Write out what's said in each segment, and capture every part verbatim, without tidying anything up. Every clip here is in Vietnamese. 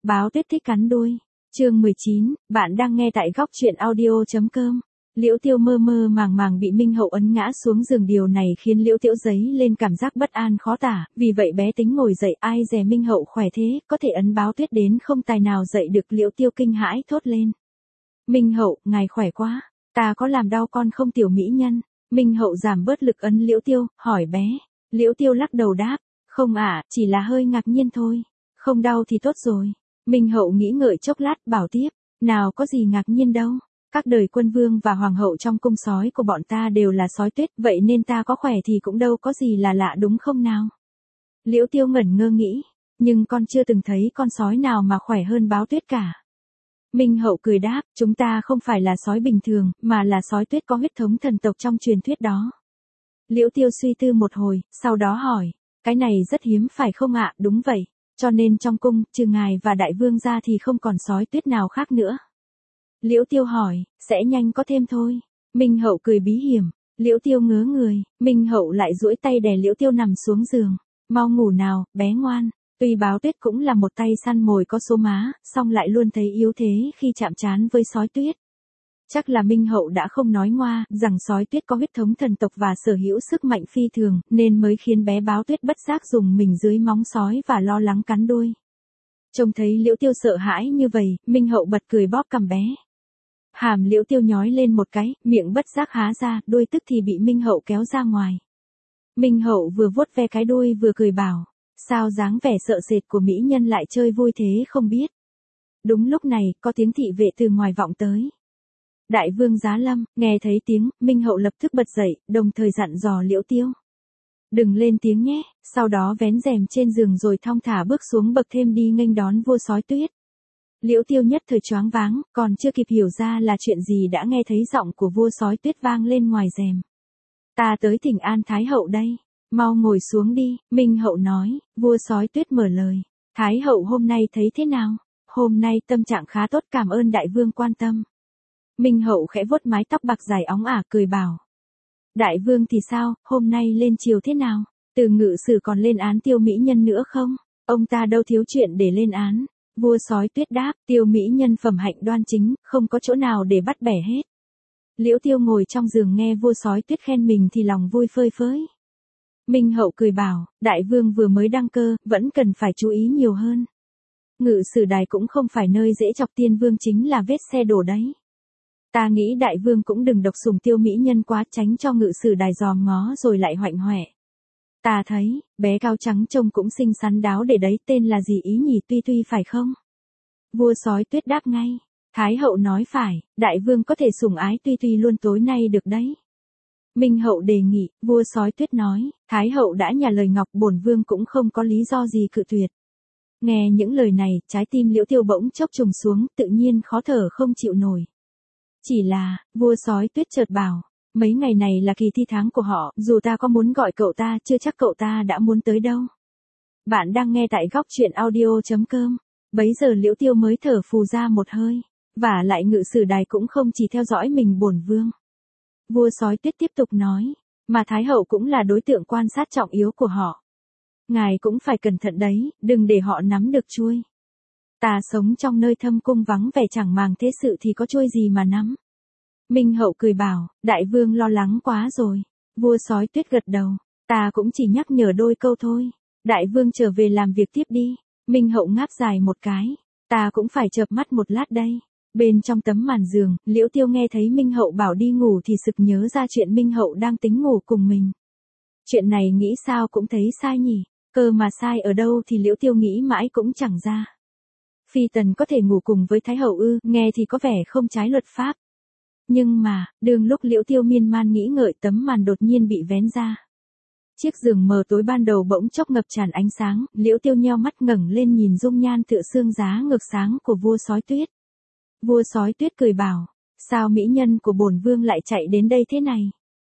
Báo Tuyết thích cắn đuôi. Chương mười chín, bạn đang nghe tại góc truyện audio.com. Liễu Tiêu mơ mơ màng màng bị Minh Hậu ấn ngã xuống giường, điều này khiến Liễu Tiêu dấy lên cảm giác bất an khó tả, vì vậy bé tính ngồi dậy, ai dè Minh Hậu khỏe thế, có thể ấn Báo Tuyết đến không tài nào dậy được. Liễu Tiêu kinh hãi thốt lên. Minh Hậu, ngài khỏe quá, ta có làm đau con không tiểu mỹ nhân? Minh Hậu giảm bớt lực ấn Liễu Tiêu, hỏi bé. Liễu Tiêu lắc đầu đáp, không ạ, chỉ là hơi ngạc nhiên thôi, không đau thì tốt rồi. Minh Hậu nghĩ ngợi chốc lát bảo tiếp, nào có gì ngạc nhiên đâu, các đời quân vương và hoàng hậu trong cung sói của bọn ta đều là sói tuyết, vậy nên ta có khỏe thì cũng đâu có gì là lạ đúng không nào? Liễu Tiêu ngẩn ngơ nghĩ, nhưng con chưa từng thấy con sói nào mà khỏe hơn Báo Tuyết cả. Minh Hậu cười đáp, chúng ta không phải là sói bình thường, mà là sói tuyết có huyết thống thần tộc trong truyền thuyết đó. Liễu Tiêu suy tư một hồi, sau đó hỏi, cái này rất hiếm phải không ạ? Đúng vậy, cho nên trong cung, trừ ngài và đại vương ra thì không còn sói tuyết nào khác nữa. Liễu Tiêu hỏi, sẽ nhanh có thêm thôi. Minh Hậu cười bí hiểm. Liễu Tiêu ngớ người, Minh Hậu lại duỗi tay đè Liễu Tiêu nằm xuống giường. Mau ngủ nào, bé ngoan. Tuy Báo Tuyết cũng là một tay săn mồi có số má, song lại luôn thấy yếu thế khi chạm trán với sói tuyết. Chắc là Minh Hậu đã không nói ngoa, rằng sói tuyết có huyết thống thần tộc và sở hữu sức mạnh phi thường, nên mới khiến bé Báo Tuyết bất giác dùng mình dưới móng sói và lo lắng cắn đuôi. Trông thấy Liễu Tiêu sợ hãi như vậy, Minh Hậu bật cười bóp cằm bé. Hàm Liễu Tiêu nhói lên một cái, miệng bất giác há ra, đuôi tức thì bị Minh Hậu kéo ra ngoài. Minh Hậu vừa vuốt ve cái đuôi vừa cười bảo, sao dáng vẻ sợ sệt của mỹ nhân lại chơi vui thế không biết. Đúng lúc này, có tiếng thị vệ từ ngoài vọng tới. Đại vương Giá Lâm, nghe thấy tiếng, Minh Hậu lập tức bật dậy, đồng thời dặn dò Liễu Tiêu. Đừng lên tiếng nhé, sau đó vén rèm trên giường rồi thong thả bước xuống bậc thềm đi nghênh đón vua sói tuyết. Liễu Tiêu nhất thời choáng váng, còn chưa kịp hiểu ra là chuyện gì đã nghe thấy giọng của vua sói tuyết vang lên ngoài rèm. Ta tới thỉnh an Thái Hậu đây, mau ngồi xuống đi. Minh Hậu nói. Vua sói tuyết mở lời. Thái Hậu hôm nay thấy thế nào? Hôm nay tâm trạng khá tốt, cảm ơn đại vương quan tâm. Minh Hậu khẽ vuốt mái tóc bạc dài óng ả cười bảo. Đại vương thì sao, hôm nay lên triều thế nào? Từ ngự sử còn lên án Tiêu mỹ nhân nữa không? Ông ta đâu thiếu chuyện để lên án. Vua sói tuyết đáp, Tiêu mỹ nhân phẩm hạnh đoan chính, không có chỗ nào để bắt bẻ hết. Liễu Tiêu ngồi trong giường nghe vua sói tuyết khen mình thì lòng vui phơi phới. Minh Hậu cười bảo, đại vương vừa mới đăng cơ, vẫn cần phải chú ý nhiều hơn. Ngự sử đài cũng không phải nơi dễ chọc, tiên vương chính là vết xe đổ đấy. Ta nghĩ đại vương cũng đừng độc sủng Tiêu mỹ nhân quá, tránh cho ngự sử đài dòm ngó rồi lại hoạnh hoẹ. Ta thấy, bé cao trắng trông cũng xinh xắn đáo để đấy, tên là gì ý nhỉ, Tuy Tuy phải không? Vua sói tuyết đáp ngay. Thái Hậu nói phải, đại vương có thể sủng ái Tuy Tuy luôn tối nay được đấy. Minh Hậu đề nghị, vua sói tuyết nói, Thái Hậu đã nhà lời ngọc, bổn vương cũng không có lý do gì cự tuyệt. Nghe những lời này, trái tim Liễu Tiêu bỗng chốc trùng xuống, tự nhiên khó thở không chịu nổi. Chỉ là, vua sói tuyết chợt bảo, mấy ngày này là kỳ thi tháng của họ, dù ta có muốn gọi cậu ta, chưa chắc cậu ta đã muốn tới đâu. Bạn đang nghe tại góc truyện audio.com. Bấy giờ Liễu Tiêu mới thở phù ra một hơi, và lại ngự sử đài cũng không chỉ theo dõi mình bổn vương. Vua sói tuyết tiếp tục nói, mà Thái Hậu cũng là đối tượng quan sát trọng yếu của họ. Ngài cũng phải cẩn thận đấy, đừng để họ nắm được chuôi. Ta sống trong nơi thâm cung vắng vẻ chẳng màng thế sự thì có chuôi gì mà nắm. Minh Hậu cười bảo, đại vương lo lắng quá rồi. Vua sói tuyết gật đầu, ta cũng chỉ nhắc nhở đôi câu thôi. Đại vương trở về làm việc tiếp đi. Minh Hậu ngáp dài một cái, ta cũng phải chợp mắt một lát đây. Bên trong tấm màn giường, Liễu Tiêu nghe thấy Minh Hậu bảo đi ngủ thì sực nhớ ra chuyện Minh Hậu đang tính ngủ cùng mình. Chuyện này nghĩ sao cũng thấy sai nhỉ, cơ mà sai ở đâu thì Liễu Tiêu nghĩ mãi cũng chẳng ra. Phi tần có thể ngủ cùng với Thái Hậu ư, nghe thì có vẻ không trái luật pháp. Nhưng mà, đương lúc Liễu Tiêu miên man nghĩ ngợi, tấm màn đột nhiên bị vén ra. Chiếc giường mờ tối ban đầu bỗng chốc ngập tràn ánh sáng, Liễu Tiêu nheo mắt ngẩng lên nhìn dung nhan tựa xương giá ngược sáng của vua sói tuyết. Vua sói tuyết cười bảo, sao mỹ nhân của bổn vương lại chạy đến đây thế này?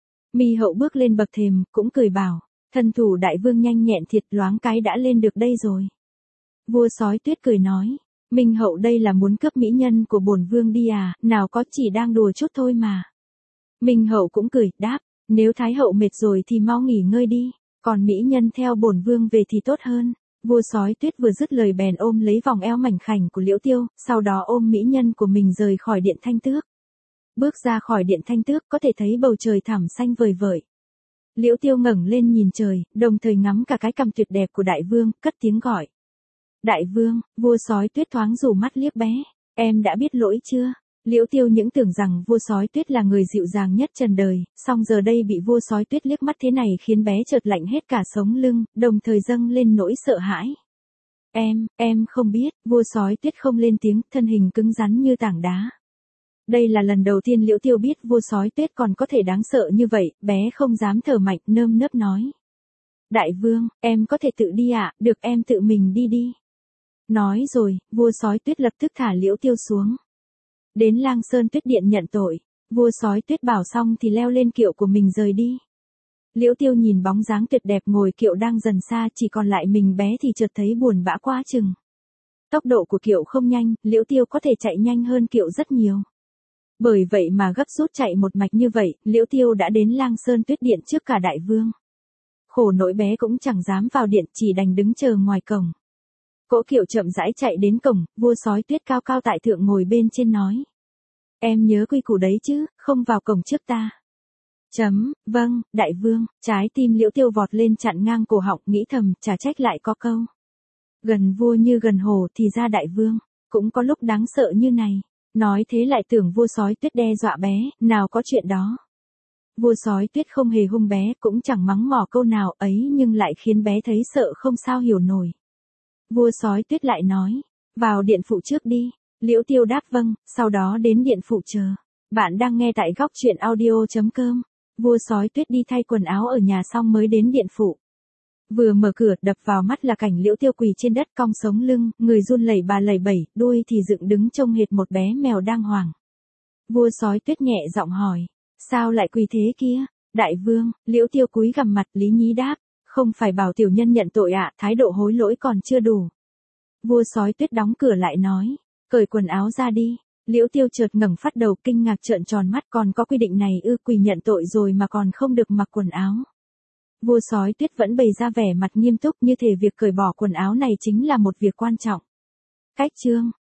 Mi Hậu bước lên bậc thềm, cũng cười bảo, thân thủ đại vương nhanh nhẹn thiệt, loáng cái đã lên được đây rồi. Vua sói tuyết cười nói, Minh Hậu đây là muốn cướp mỹ nhân của bổn vương đi à, nào có, chỉ đang đùa chút thôi mà. Minh Hậu cũng cười, đáp, nếu Thái Hậu mệt rồi thì mau nghỉ ngơi đi, còn mỹ nhân theo bổn vương về thì tốt hơn. Vua sói tuyết vừa dứt lời bèn ôm lấy vòng eo mảnh khảnh của Liễu Tiêu, sau đó ôm mỹ nhân của mình rời khỏi điện Thanh Tước. Bước ra khỏi điện Thanh Tước có thể thấy bầu trời thẳm xanh vời vợi. Liễu Tiêu ngẩng lên nhìn trời, đồng thời ngắm cả cái cằm tuyệt đẹp của đại vương, cất tiếng gọi. Đại vương, vua sói tuyết thoáng rủ mắt liếc bé, em đã biết lỗi chưa? Liễu Tiêu những tưởng rằng vua sói tuyết là người dịu dàng nhất trần đời, song giờ đây bị vua sói tuyết liếc mắt thế này khiến bé chợt lạnh hết cả sống lưng, đồng thời dâng lên nỗi sợ hãi. Em, em không biết, vua sói tuyết không lên tiếng, thân hình cứng rắn như tảng đá. Đây là lần đầu tiên Liễu Tiêu biết vua sói tuyết còn có thể đáng sợ như vậy, bé không dám thở mạnh, nơm nớp nói. Đại vương, em có thể tự đi ạ, à? Được em tự mình đi đi. Nói rồi, vua sói tuyết lập tức thả Liễu Tiêu xuống. Đến Lang Sơn Tuyết Điện nhận tội, vua sói tuyết bảo xong thì leo lên kiệu của mình rời đi. Liễu Tiêu nhìn bóng dáng tuyệt đẹp ngồi kiệu đang dần xa, chỉ còn lại mình bé thì chợt thấy buồn bã quá chừng. Tốc độ của kiệu không nhanh, Liễu Tiêu có thể chạy nhanh hơn kiệu rất nhiều. Bởi vậy mà gấp rút chạy một mạch như vậy, Liễu Tiêu đã đến Lang Sơn Tuyết Điện trước cả đại vương. Khổ nỗi bé cũng chẳng dám vào điện, chỉ đành đứng chờ ngoài cổng. Cỗ kiệu chậm rãi chạy đến cổng, vua sói tuyết cao cao tại thượng ngồi bên trên nói. Em nhớ quy củ đấy chứ, không vào cổng trước ta. Chấm, vâng, đại vương, trái tim Liễu Tiêu vọt lên chặn ngang cổ họng, nghĩ thầm, chả trách lại có câu. Gần vua như gần hồ thì ra đại vương, cũng có lúc đáng sợ như này. Nói thế lại tưởng vua sói tuyết đe dọa bé, nào có chuyện đó. Vua sói tuyết không hề hung bé, cũng chẳng mắng mỏ câu nào ấy nhưng lại khiến bé thấy sợ không sao hiểu nổi. Vua sói tuyết lại nói, vào điện phụ trước đi. Liễu Tiêu đáp vâng, sau đó đến điện phụ chờ. Bạn đang nghe tại góc truyện audio chấm com. Vua sói tuyết đi thay quần áo ở nhà xong mới đến điện phụ. Vừa mở cửa, đập vào mắt là cảnh Liễu Tiêu quỳ trên đất cong sống lưng, người run lẩy bà lẩy bẩy, đuôi thì dựng đứng trông hệt một bé mèo đang hoảng. Vua sói tuyết nhẹ giọng hỏi, sao lại quỳ thế kia? Đại vương, Liễu Tiêu cúi gằm mặt, lý nhí đáp, không phải bảo tiểu nhân nhận tội ạ, à, thái độ hối lỗi còn chưa đủ. Vua sói tuyết đóng cửa lại nói, cởi quần áo ra đi. Liễu Tiêu chợt ngẩng phát đầu kinh ngạc trợn tròn mắt, còn có quy định này ư? Quỳ nhận tội rồi mà còn không được mặc quần áo. Vua sói tuyết vẫn bày ra vẻ mặt nghiêm túc như thể việc cởi bỏ quần áo này chính là một việc quan trọng. Cách chương,